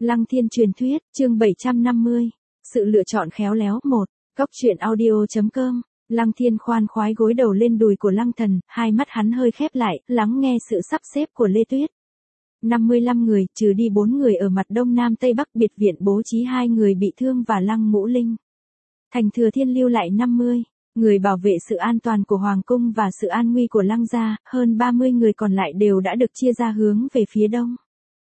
Lăng Thiên truyền thuyết, chương 750. Sự lựa chọn khéo léo 1. Góc truyện audio.com. Lăng Thiên khoan khoái gối đầu lên đùi của Lăng Thần, hai mắt hắn hơi khép lại, lắng nghe sự sắp xếp của Lê Tuyết. 55 người, trừ đi 4 người ở mặt đông nam tây bắc biệt viện bố trí 2 người bị thương và Lăng Ngũ Linh. Thành Thừa Thiên lưu lại 50 người bảo vệ sự an toàn của Hoàng cung và sự an nguy của Lăng gia, hơn 30 người còn lại đều đã được chia ra hướng về phía đông.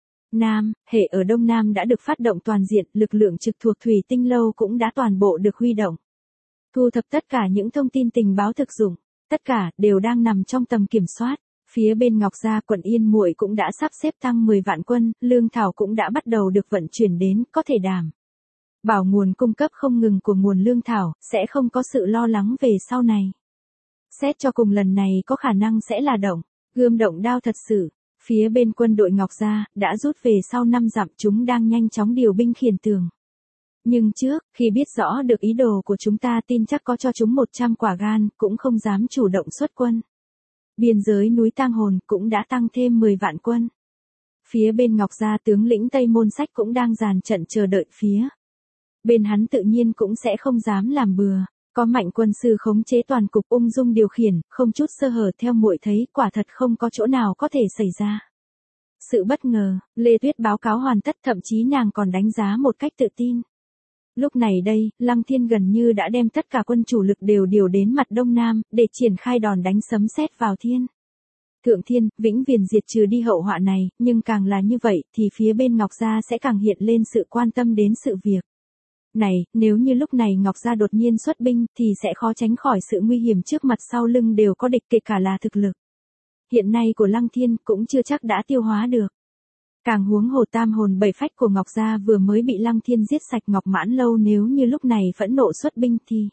Nam, hệ ở Đông Nam đã được phát động toàn diện, lực lượng trực thuộc Thủy Tinh Lâu cũng đã toàn bộ được huy động. Thu thập tất cả những thông tin tình báo thực dụng, tất cả đều đang nằm trong tầm kiểm soát. Phía bên Ngọc Gia quận Yên Muội cũng đã sắp xếp tăng 10 vạn quân, lương thảo cũng đã bắt đầu được vận chuyển đến, có thể đảm bảo nguồn cung cấp không ngừng của nguồn lương thảo, sẽ không có sự lo lắng về sau này. Xét cho cùng lần này có khả năng sẽ là gươm động đao thật sự. Phía bên quân đội Ngọc Gia, đã rút về sau 5 dặm, chúng đang nhanh chóng điều binh khiển tường. Nhưng trước, khi biết rõ được ý đồ của chúng ta tin chắc có cho chúng 100 quả gan, cũng không dám chủ động xuất quân. Biên giới núi Tang Hồn cũng đã tăng thêm 10 vạn quân. Phía bên Ngọc Gia tướng lĩnh Tây Môn Sách cũng đang dàn trận chờ đợi phía bên hắn tự nhiên cũng sẽ không dám làm bừa. Có Mạnh quân sư khống chế toàn cục ung dung điều khiển, không chút sơ hở theo muội thấy, quả thật không có chỗ nào có thể xảy ra sự bất ngờ. Lê Tuyết báo cáo hoàn tất, thậm chí nàng còn đánh giá một cách tự tin. Lúc này đây, Lăng Thiên gần như đã đem tất cả quân chủ lực đều điều đến mặt đông nam, để triển khai đòn đánh sấm sét vào thiên. Thượng Thiên, vĩnh viễn diệt trừ đi hậu họa này, nhưng càng là như vậy, thì phía bên Ngọc Gia sẽ càng hiện lên sự quan tâm đến sự việc này. Nếu như lúc này Ngọc Gia đột nhiên xuất binh, thì sẽ khó tránh khỏi sự nguy hiểm trước mặt sau lưng đều có địch, kể cả là thực lực hiện nay của Lăng Thiên cũng chưa chắc đã tiêu hóa được. Càng huống hồ tam hồn bảy phách của Ngọc Gia vừa mới bị Lăng Thiên giết sạch Ngọc Mãn Lâu, nếu như lúc này phẫn nộ xuất binh thì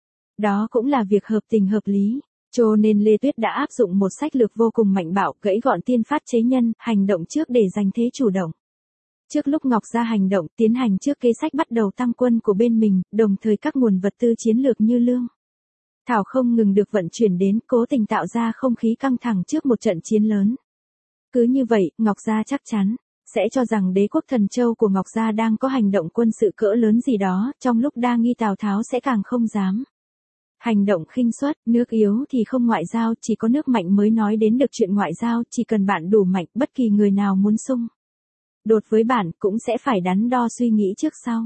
đó cũng là việc hợp tình hợp lý. Cho nên Lê Tuyết đã áp dụng một sách lược vô cùng mạnh bạo, gãy gọn tiên phát chế nhân, hành động trước để giành thế chủ động. Trước lúc Ngọc Gia hành động, tiến hành trước kế sách bắt đầu tăng quân của bên mình, đồng thời các nguồn vật tư chiến lược như lương thảo không ngừng được vận chuyển đến, cố tình tạo ra không khí căng thẳng trước một trận chiến lớn. Cứ như vậy, Ngọc Gia chắc chắn sẽ cho rằng đế quốc Thần Châu của Ngọc Gia đang có hành động quân sự cỡ lớn gì đó, trong lúc đa nghi Tào Tháo sẽ càng không dám hành động khinh suất. Nước yếu thì không ngoại giao, chỉ có nước mạnh mới nói đến được chuyện ngoại giao, chỉ cần bạn đủ mạnh, bất kỳ người nào muốn xung đột với bạn cũng sẽ phải đắn đo suy nghĩ trước sau.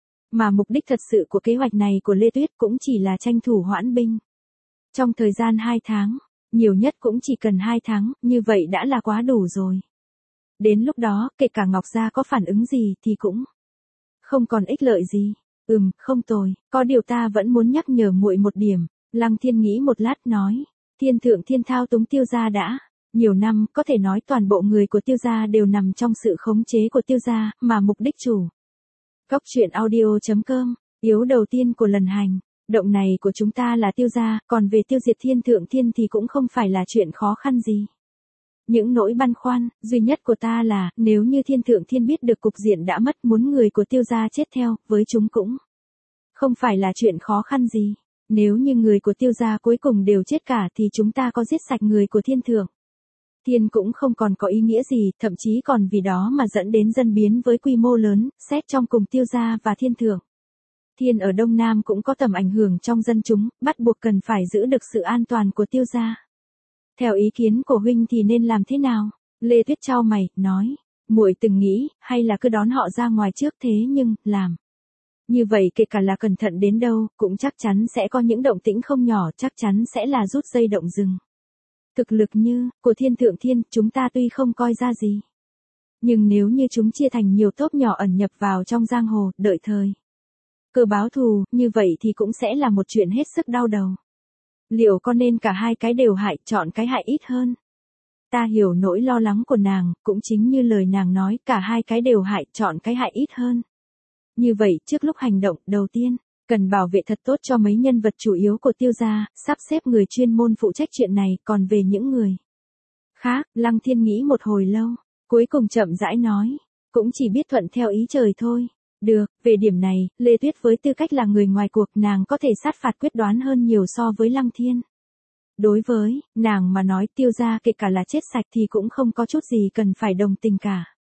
Mà mục đích thật sự của kế hoạch này của Lê Tuyết cũng chỉ là tranh thủ hoãn binh. Trong thời gian 2 tháng, nhiều nhất cũng chỉ cần 2 tháng, như vậy đã là quá đủ rồi. Đến lúc đó, kể cả Ngọc Gia có phản ứng gì thì cũng không còn ích lợi gì. Không tồi, có điều ta vẫn muốn nhắc nhở muội một điểm. Lăng Thiên nghĩ một lát nói, Thiên Thượng Thiên thao túng Tiêu gia đã nhiều năm, có thể nói toàn bộ người của Tiêu gia đều nằm trong sự khống chế của Tiêu gia, mà mục đích chủ góc truyện audio.com, yếu đầu tiên của lần hành động này của chúng ta là Tiêu gia, còn về tiêu diệt Thiên Thượng Thiên thì cũng không phải là chuyện khó khăn gì. Những nỗi băn khoăn duy nhất của ta là, nếu như Thiên Thượng Thiên biết được cục diện đã mất, muốn người của Tiêu gia chết theo, với chúng cũng không phải là chuyện khó khăn gì. Nếu như người của Tiêu gia cuối cùng đều chết cả thì chúng ta có giết sạch người của Thiên Thượng Thiên cũng không còn có ý nghĩa gì, thậm chí còn vì đó mà dẫn đến dân biến với quy mô lớn. Xét trong cùng Tiêu gia và Thiên Thượng Thiên ở Đông Nam cũng có tầm ảnh hưởng trong dân chúng, bắt buộc cần phải giữ được sự an toàn của Tiêu gia. Theo ý kiến của huynh thì nên làm thế nào? Lê Tuyết chau mày, nói, muội từng nghĩ, hay là cứ đón họ ra ngoài trước, thế nhưng, làm như vậy kể cả là cẩn thận đến đâu, cũng chắc chắn sẽ có những động tĩnh không nhỏ, chắc chắn sẽ là rút dây động rừng. Thực lực như của Thiên Thượng Thiên, chúng ta tuy không coi ra gì. Nhưng nếu như chúng chia thành nhiều tốp nhỏ ẩn nhập vào trong giang hồ, đợi thời cơ báo thù, như vậy thì cũng sẽ là một chuyện hết sức đau đầu. Liệu có nên cả hai cái đều hại, chọn cái hại ít hơn? Ta hiểu nỗi lo lắng của nàng, cũng chính như lời nàng nói, cả hai cái đều hại, chọn cái hại ít hơn. Như vậy, trước lúc hành động, đầu tiên, cần bảo vệ thật tốt cho mấy nhân vật chủ yếu của Tiêu gia, sắp xếp người chuyên môn phụ trách chuyện này, còn về những người khác, Lăng Thiên nghĩ một hồi lâu, cuối cùng chậm rãi nói, cũng chỉ biết thuận theo ý trời thôi. Được, về điểm này, Lê Tuyết với tư cách là người ngoài cuộc, nàng có thể sát phạt quyết đoán hơn nhiều so với Lăng Thiên. Đối với nàng mà nói, Tiêu gia kể cả là chết sạch thì cũng không có chút gì cần phải đồng tình cả.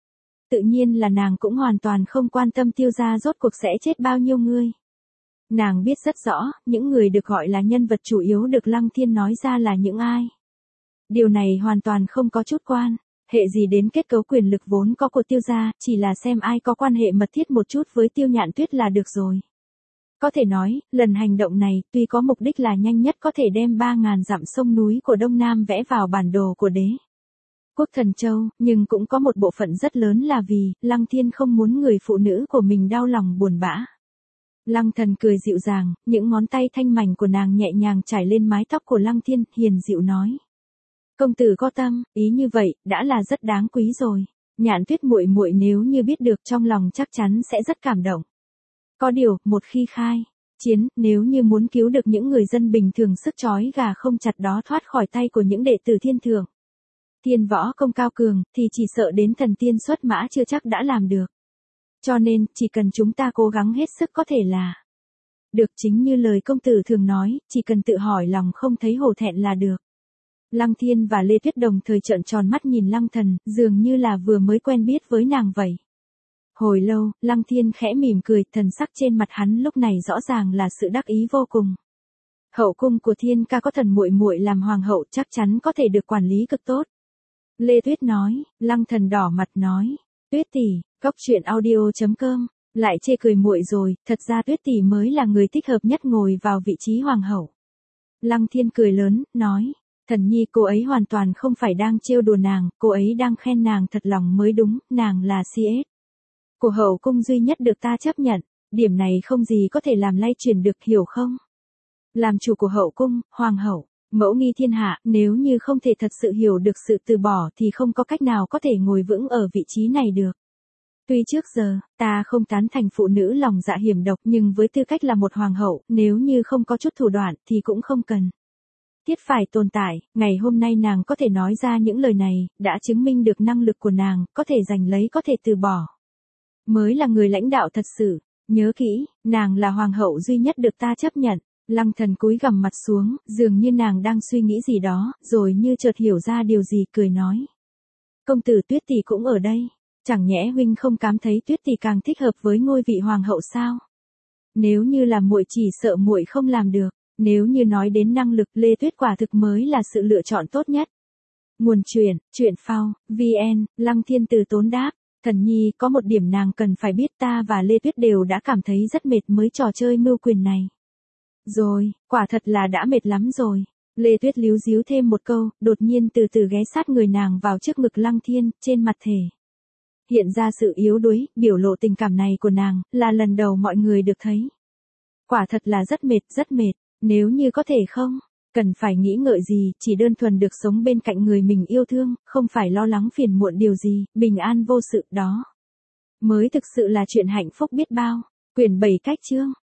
tự nhiên là nàng cũng hoàn toàn không quan tâm Tiêu gia rốt cuộc sẽ chết bao nhiêu người. Nàng biết rất rõ, những người được gọi là nhân vật chủ yếu được Lăng Thiên nói ra là những ai. Điều này hoàn toàn không có chút quan hệ gì đến kết cấu quyền lực vốn có của Tiêu gia, chỉ là xem ai có quan hệ mật thiết một chút với Tiêu Nhạn Tuyết là được rồi. Có thể nói, lần hành động này, tuy có mục đích là nhanh nhất có thể đem 3.000 dặm sông núi của Đông Nam vẽ vào bản đồ của đế quốc Thần Châu, nhưng cũng có một bộ phận rất lớn là vì, Lăng Thiên không muốn người phụ nữ của mình đau lòng buồn bã. Lăng Thần cười dịu dàng, những ngón tay thanh mảnh của nàng nhẹ nhàng trải lên mái tóc của Lăng Thiên, hiền dịu nói. Công tử có tâm, ý như vậy, đã là rất đáng quý rồi. Nhạn Tuyết muội muội nếu như biết được trong lòng chắc chắn sẽ rất cảm động. Có điều, một khi khai chiến, nếu như muốn cứu được những người dân bình thường sức trói gà không chặt đó thoát khỏi tay của những đệ tử thiên thượng, thiên võ công cao cường, thì chỉ sợ đến thần tiên xuất mã chưa chắc đã làm được. Cho nên, chỉ cần chúng ta cố gắng hết sức có thể là được, chính như lời công tử thường nói, chỉ cần tự hỏi lòng không thấy hổ thẹn là được. Lăng Thiên và Lê Tuyết đồng thời trợn tròn mắt nhìn Lăng Thần, dường như là vừa mới quen biết với nàng vậy. Hồi lâu, Lăng Thiên khẽ mỉm cười, thần sắc trên mặt hắn lúc này rõ ràng là sự đắc ý vô cùng. Hậu cung của Thiên ca có thần muội muội làm hoàng hậu chắc chắn có thể được quản lý cực tốt. Lê Tuyết nói, Lăng Thần đỏ mặt nói, Tuyết tỷ, cóc truyện audio.com, lại chê cười muội rồi, thật ra Tuyết tỷ mới là người thích hợp nhất ngồi vào vị trí hoàng hậu. Lăng Thiên cười lớn, nói, Thần nhi cô ấy hoàn toàn không phải đang trêu đùa nàng, cô ấy đang khen nàng thật lòng mới đúng, nàng là CS của hậu cung duy nhất được ta chấp nhận, điểm này không gì có thể làm lay chuyển được, hiểu không? Làm chủ của hậu cung, hoàng hậu, mẫu nghi thiên hạ, nếu như không thể thật sự hiểu được sự từ bỏ thì không có cách nào có thể ngồi vững ở vị trí này được. Tuy trước giờ, ta không tán thành phụ nữ lòng dạ hiểm độc, nhưng với tư cách là một hoàng hậu, nếu như không có chút thủ đoạn thì cũng không cần thiết phải tồn tại. Ngày hôm nay nàng có thể nói ra những lời này, đã chứng minh được năng lực của nàng, có thể giành lấy có thể từ bỏ. Mới là người lãnh đạo thật sự. Nhớ kỹ, nàng là hoàng hậu duy nhất được ta chấp nhận. Lăng Thần cúi gằm mặt xuống, dường như nàng đang suy nghĩ gì đó, rồi như chợt hiểu ra điều gì, cười nói. Công tử Tuyết tỷ cũng ở đây. Chẳng nhẽ huynh không cảm thấy Tuyết tỷ càng thích hợp với ngôi vị hoàng hậu sao? Nếu như là muội chỉ sợ muội không làm được. Nếu như nói đến năng lực, Lê Tuyết quả thực mới là sự lựa chọn tốt nhất. Nguồn truyện phao, VN, Lăng Thiên từ tốn đáp. Thần nhi, có một điểm nàng cần phải biết, ta và Lê Tuyết đều đã cảm thấy rất mệt mới trò chơi mưu quyền này. Rồi, quả thật là đã mệt lắm rồi. Lê Tuyết líu díu thêm một câu, đột nhiên từ từ ghé sát người nàng vào trước ngực Lăng Thiên, trên mặt thể hiện ra sự yếu đuối, biểu lộ tình cảm này của nàng, là lần đầu mọi người được thấy. Quả thật là rất mệt, nếu như có thể không cần phải nghĩ ngợi gì, chỉ đơn thuần được sống bên cạnh người mình yêu thương, không phải lo lắng phiền muộn điều gì, bình an vô sự, đó mới thực sự là chuyện hạnh phúc biết bao. Quyển 7 cách chương